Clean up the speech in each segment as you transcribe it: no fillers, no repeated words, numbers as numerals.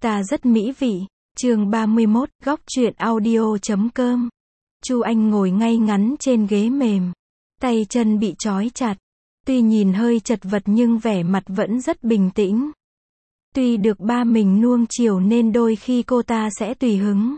Ta rất mỹ vị. Chương 31, góc truyện audio.com. Chu Anh ngồi ngay ngắn trên ghế mềm, tay chân bị trói chặt. Tuy nhìn hơi chật vật nhưng vẻ mặt vẫn rất bình tĩnh. Tuy được ba mình nuông chiều nên đôi khi cô ta sẽ tùy hứng,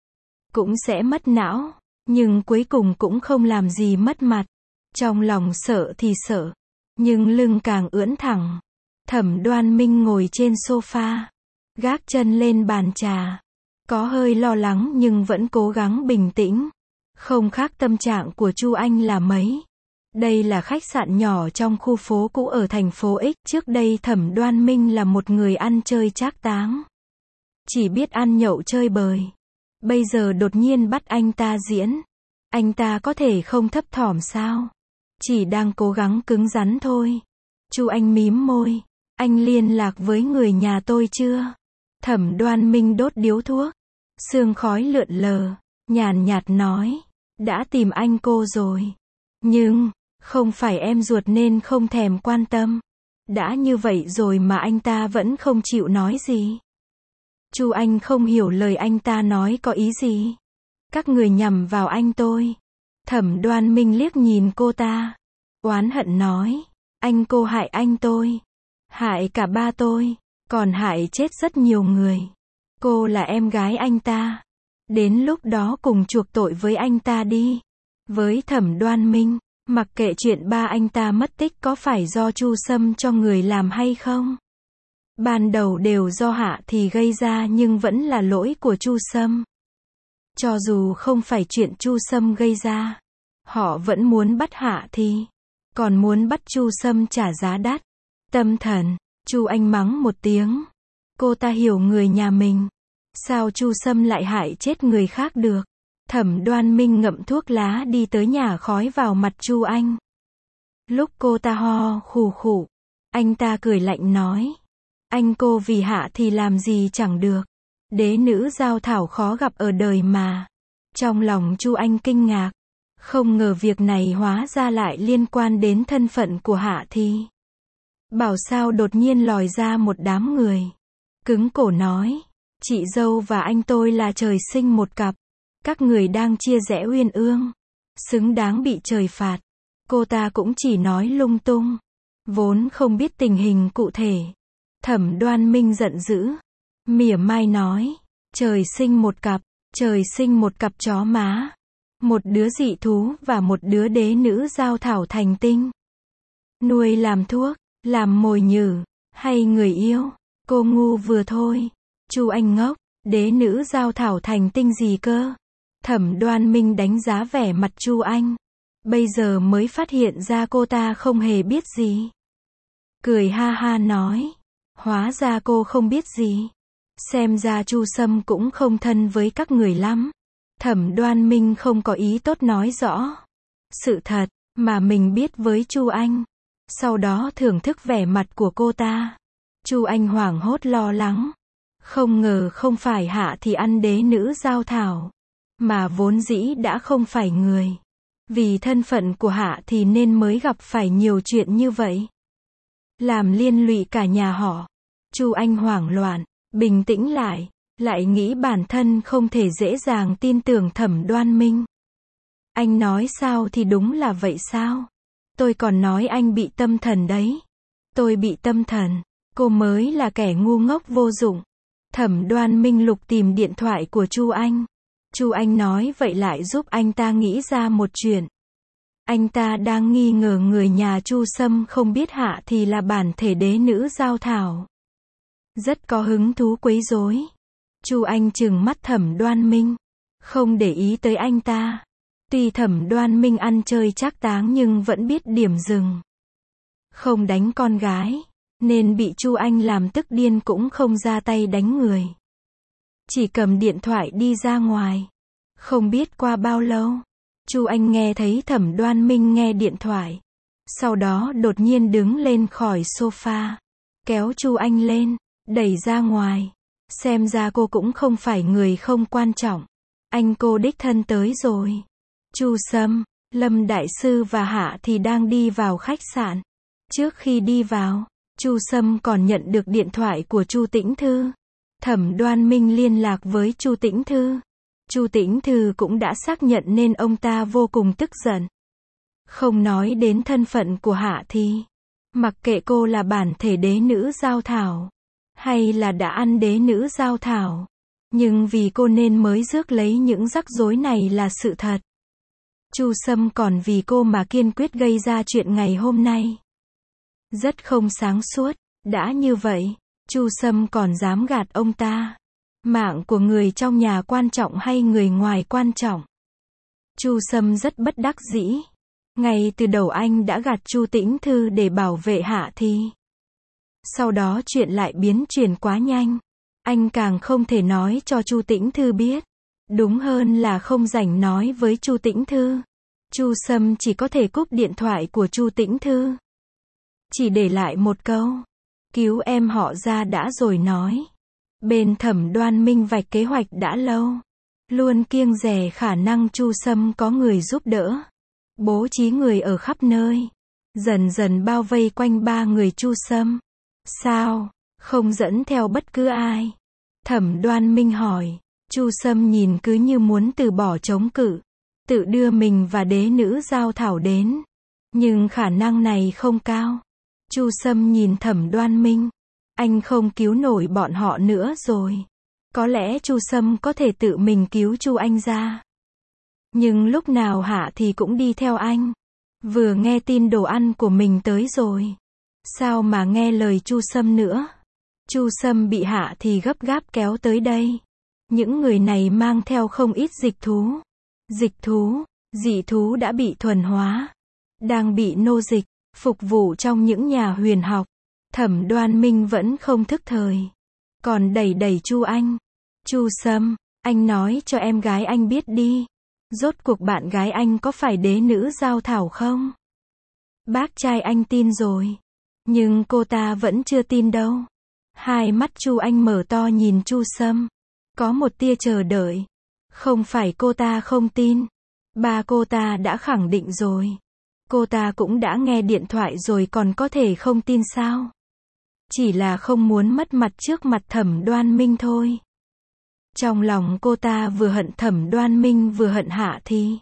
cũng sẽ mất não, nhưng cuối cùng cũng không làm gì mất mặt. Trong lòng sợ thì sợ, nhưng lưng càng ưỡn thẳng. Thẩm Đoan Minh ngồi trên sofa, gác chân lên bàn trà, có hơi lo lắng nhưng vẫn cố gắng bình tĩnh. Không khác tâm trạng của Chu Anh là mấy. Đây là khách sạn nhỏ trong khu phố cũ ở thành phố X. Trước đây Thẩm Đoan Minh là một người ăn chơi trác táng, chỉ biết ăn nhậu chơi bời. Bây giờ đột nhiên bắt anh ta diễn, anh ta có thể không thấp thỏm sao? Chỉ đang cố gắng cứng rắn thôi. Chu Anh mím môi. Anh liên lạc với người nhà tôi chưa? Thẩm Đoan Minh đốt điếu thuốc, sương khói lượn lờ, nhàn nhạt nói. Đã tìm anh cô rồi. Nhưng, không phải em ruột nên không thèm quan tâm. Đã như vậy rồi mà anh ta vẫn không chịu nói gì. Chu Anh không hiểu lời anh ta nói có ý gì. Các người nhằm vào anh tôi. Thẩm Đoan Minh liếc nhìn cô ta, oán hận nói. Anh cô hại anh tôi, hại cả ba tôi, còn hại chết rất nhiều người. Cô là em gái anh ta. Đến lúc đó cùng chuộc tội với anh ta đi. Với Thẩm Đoan Minh, mặc kệ chuyện ba anh ta mất tích có phải do Chu Sâm cho người làm hay không, ban đầu đều do Hạ Thì gây ra nhưng vẫn là lỗi của Chu Sâm. Cho dù không phải chuyện Chu Sâm gây ra, họ vẫn muốn bắt Hạ Thì, còn muốn bắt Chu Sâm trả giá đắt. Tâm thần. Chu Anh mắng một tiếng. Cô ta hiểu người nhà mình. Sao Chu Sâm lại hại chết người khác được? Thẩm Đoan Minh ngậm thuốc lá đi tới nhả khói vào mặt Chu Anh. Lúc cô ta ho khù khụ, anh ta cười lạnh nói. Anh cô vì Hạ thì làm gì chẳng được. Đế nữ giao thảo khó gặp ở đời mà. Trong lòng Chu Anh kinh ngạc. Không ngờ việc này hóa ra lại liên quan đến thân phận của Hạ Thì. Bảo sao đột nhiên lòi ra một đám người. Cứng cổ nói. Chị dâu và anh tôi là trời sinh một cặp. Các người đang chia rẽ uyên ương, xứng đáng bị trời phạt. Cô ta cũng chỉ nói lung tung, vốn không biết tình hình cụ thể. Thẩm Đoan Minh giận dữ, mỉa mai nói. Trời sinh một cặp chó má. Một đứa dị thú và một đứa đế nữ giao thảo thành tinh. Nuôi làm thuốc, làm mồi nhử, hay người yêu? Cô ngu vừa thôi. Chu Anh ngốc, đế nữ giao thảo thành tinh gì cơ? Thẩm Đoan Minh đánh giá vẻ mặt Chu Anh. Bây giờ mới phát hiện ra cô ta không hề biết gì. Cười ha ha nói. Hóa ra cô không biết gì. Xem ra Chu Sâm cũng không thân với các người lắm. Thẩm Đoan Minh không có ý tốt nói rõ sự thật mà mình biết với Chu Anh. Sau đó thưởng thức vẻ mặt của cô ta. Chu Anh hoảng hốt lo lắng. Không ngờ không phải Hạ Thì ăn đế nữ giao thảo, mà vốn dĩ đã không phải người. Vì thân phận của Hạ Thì nên mới gặp phải nhiều chuyện như vậy, làm liên lụy cả nhà họ. Chu Anh hoảng loạn, bình tĩnh lại nghĩ bản thân không thể dễ dàng tin tưởng Thẩm Đoan Minh. Anh nói sao thì đúng là vậy sao? Tôi còn nói anh bị tâm thần đấy. Tôi bị tâm thần, cô mới là kẻ ngu ngốc vô dụng. Thẩm Đoan Minh lục tìm điện thoại của Chu Anh. Chu Anh nói vậy lại giúp anh ta nghĩ ra một chuyện. Anh ta đang nghi ngờ người nhà Chu Sâm không biết Hạ Thì là bản thể đế nữ giao thảo. Rất có hứng thú quấy rối. Chu Anh trừng mắt Thẩm Đoan Minh, không để ý tới anh ta. Tuy Thẩm Đoan Minh ăn chơi trác táng nhưng vẫn biết điểm dừng. Không đánh con gái, nên bị Chu Anh làm tức điên cũng không ra tay đánh người. Chỉ cầm điện thoại đi ra ngoài. Không biết qua bao lâu, Chu Anh nghe thấy Thẩm Đoan Minh nghe điện thoại. Sau đó đột nhiên đứng lên khỏi sofa, kéo Chu Anh lên, đẩy ra ngoài. Xem ra cô cũng không phải người không quan trọng. Anh cô đích thân tới rồi. Chu Sâm, Lâm Đại Sư và Hạ Thì đang đi vào khách sạn. Trước khi đi vào, Chu Sâm còn nhận được điện thoại của Chu Tĩnh Thư. Thẩm Đoan Minh liên lạc với Chu Tĩnh Thư. Chu Tĩnh Thư cũng đã xác nhận nên ông ta vô cùng tức giận. Không nói đến thân phận của Hạ Thi. Mặc kệ cô là bản thể đế nữ giao thảo, hay là đã ăn đế nữ giao thảo. Nhưng vì cô nên mới rước lấy những rắc rối này là sự thật. Chu Sâm còn vì cô mà kiên quyết gây ra chuyện ngày hôm nay. Rất không sáng suốt, đã như vậy, Chu Sâm còn dám gạt ông ta. Mạng của người trong nhà quan trọng hay người ngoài quan trọng? Chu Sâm rất bất đắc dĩ. Ngay từ đầu anh đã gạt Chu Tĩnh Thư để bảo vệ Hạ Thi. Sau đó chuyện lại biến chuyển quá nhanh. Anh càng không thể nói cho Chu Tĩnh Thư biết. Đúng hơn là không rảnh nói với Chu Tĩnh Thư. Chu Sâm chỉ có thể cúp điện thoại của Chu Tĩnh Thư. Chỉ để lại một câu. Cứu em họ ra đã rồi nói. Bên Thẩm Đoan Minh vạch kế hoạch đã lâu. Luôn kiêng dè khả năng Chu Sâm có người giúp đỡ. Bố trí người ở khắp nơi. Dần dần bao vây quanh ba người Chu Sâm. Sao? Không dẫn theo bất cứ ai? Thẩm Đoan Minh hỏi. Chu Sâm nhìn cứ như muốn từ bỏ chống cự. Tự đưa mình và đế nữ giao thảo đến. Nhưng khả năng này không cao. Chu Sâm nhìn Thẩm Đoan Minh. Anh không cứu nổi bọn họ nữa rồi. Có lẽ Chu Sâm có thể tự mình cứu Chu Anh ra. Nhưng lúc nào Hạ thì cũng đi theo anh. Vừa nghe tin đồ ăn của mình tới rồi. Sao mà nghe lời Chu Sâm nữa? Chu Sâm bị Hạ thì gấp gáp kéo tới đây. Những người này mang theo không ít dịch thú. Dịch thú, dị thú đã bị thuần hóa. Đang bị nô dịch, phục vụ trong những nhà huyền học. Thẩm Đoan Minh vẫn không thức thời. Còn đẩy Chu Anh. Chu Sâm, anh nói cho em gái anh biết đi. Rốt cuộc bạn gái anh có phải đế nữ giao thảo không? Bác trai anh tin rồi. Nhưng cô ta vẫn chưa tin đâu. Hai mắt Chu Anh mở to nhìn Chu Sâm. Có một tia chờ đợi. Không phải cô ta không tin. Ba cô ta đã khẳng định rồi. Cô ta cũng đã nghe điện thoại rồi còn có thể không tin sao? Chỉ là không muốn mất mặt trước mặt Thẩm Đoan Minh thôi. Trong lòng cô ta vừa hận Thẩm Đoan Minh vừa hận Hạ Thi.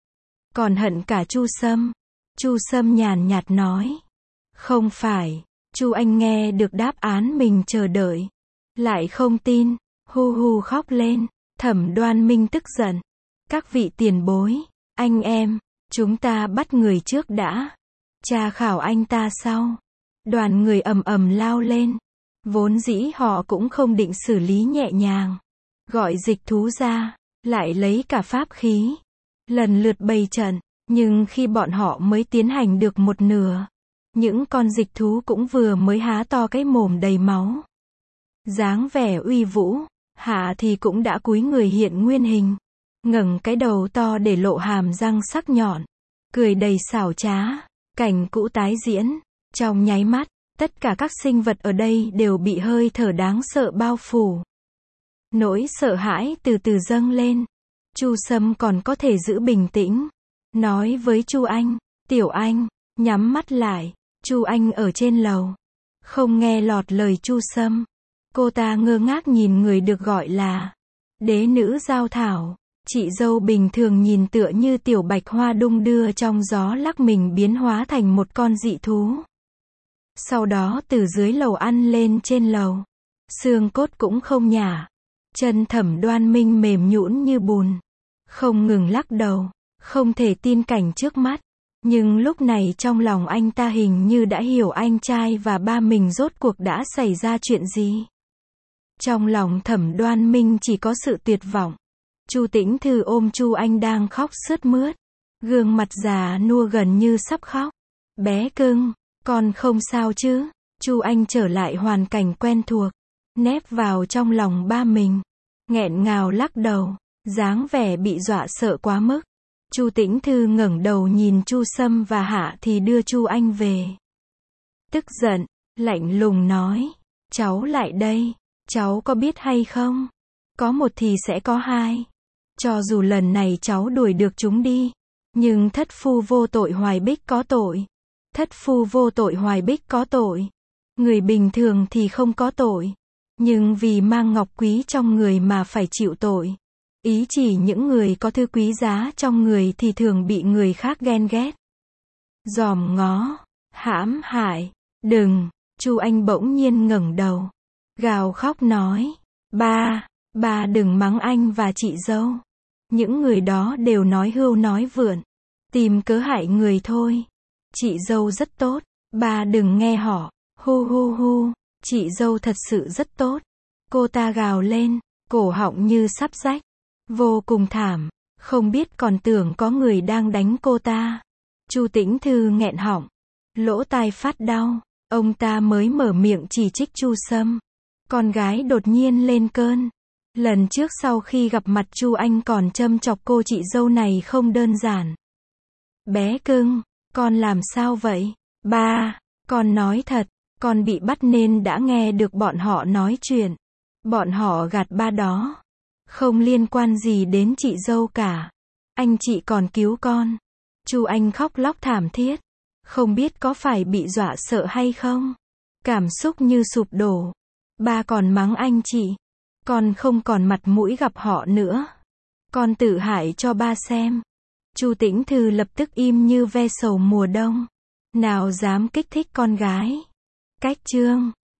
Còn hận cả Chu Sâm. Chu Sâm nhàn nhạt nói. Không phải. Chu Anh nghe được đáp án mình chờ đợi. Lại không tin. Hu hu khóc lên. Thẩm Đoan Minh tức giận. Các vị tiền bối. Anh em. Chúng ta bắt người trước đã. Tra khảo anh ta sau. Đoàn người ầm ầm lao lên. Vốn dĩ họ cũng không định xử lý nhẹ nhàng. Gọi dịch thú ra. Lại lấy cả pháp khí. Lần lượt bày trận. Nhưng khi bọn họ mới tiến hành được một nửa. Những con dịch thú cũng vừa mới há to cái mồm đầy máu. Dáng vẻ uy vũ. Hạ thì cũng đã cúi người hiện nguyên hình. Ngẩng cái đầu to để lộ hàm răng sắc nhọn. Cười đầy xảo trá. Cảnh cũ tái diễn. Trong nháy mắt, tất cả các sinh vật ở đây đều bị hơi thở đáng sợ bao phủ. Nỗi sợ hãi từ từ dâng lên. Chu Sâm còn có thể giữ bình tĩnh. Nói với Chu Anh, Tiểu Anh, nhắm mắt lại. Chu Anh ở trên lầu. Không nghe lọt lời Chu Sâm. Cô ta ngơ ngác nhìn người được gọi là đế nữ giao thảo. Chị dâu bình thường nhìn tựa như tiểu bạch hoa đung đưa trong gió lắc mình biến hóa thành một con dị thú. Sau đó từ dưới lầu ăn lên trên lầu. Xương cốt cũng không nhả. Chân Thẩm Đoan Minh mềm nhũn như bùn. Không ngừng lắc đầu. Không thể tin cảnh trước mắt. Nhưng lúc này trong lòng anh ta hình như đã hiểu anh trai và ba mình rốt cuộc đã xảy ra chuyện gì. Trong lòng Thẩm Đoan Minh chỉ có sự tuyệt vọng. Chu Tĩnh Thư ôm Chu Anh đang khóc sướt mướt. Gương mặt già nua gần như sắp khóc. Bé cưng, con không sao chứ? Chu Anh trở lại hoàn cảnh quen thuộc. Nép vào trong lòng ba mình. Nghẹn ngào lắc đầu. Dáng vẻ bị dọa sợ quá mức. Chu Tĩnh Thư ngẩng đầu nhìn Chu Sâm và Hạ thì đưa Chu Anh về. Tức giận, lạnh lùng nói. Cháu lại đây. Cháu có biết hay không? Có một thì sẽ có hai. Cho dù lần này cháu đuổi được chúng đi. Nhưng thất phu vô tội Hoài Bích có tội. Thất phu vô tội Hoài Bích có tội. Người bình thường thì không có tội. Nhưng vì mang ngọc quý trong người mà phải chịu tội. Ý chỉ những người có thứ quý giá trong người thì thường bị người khác ghen ghét, dòm ngó, hãm hại. Đừng, Chu Anh bỗng nhiên ngẩng đầu, gào khóc nói, ba đừng mắng anh và chị dâu. Những người đó đều nói hưu nói vượn, tìm cớ hại người thôi. Chị dâu rất tốt, ba đừng nghe họ, hu hu hu, chị dâu thật sự rất tốt. Cô ta gào lên, cổ họng như sắp rách, vô cùng thảm, không biết còn tưởng có người đang đánh cô ta. Chu Tĩnh Thư nghẹn họng, lỗ tai phát đau, ông ta mới mở miệng chỉ trích Chu Sâm. Con gái đột nhiên lên cơn. Lần trước sau khi gặp mặt Chu Anh còn châm chọc cô chị dâu này không đơn giản. Bé cưng, con làm sao vậy? Ba, con nói thật, con bị bắt nên đã nghe được bọn họ nói chuyện. Bọn họ gạt ba đó. Không liên quan gì đến chị dâu cả. Anh chị còn cứu con. Chu Anh khóc lóc thảm thiết. Không biết có phải bị dọa sợ hay không? Cảm xúc như sụp đổ. Ba còn mắng anh chị. Con không còn mặt mũi gặp họ nữa. Con tự hại cho ba xem. Chu Tĩnh Thư lập tức im như ve sầu mùa đông. Nào dám kích thích con gái. Cách chương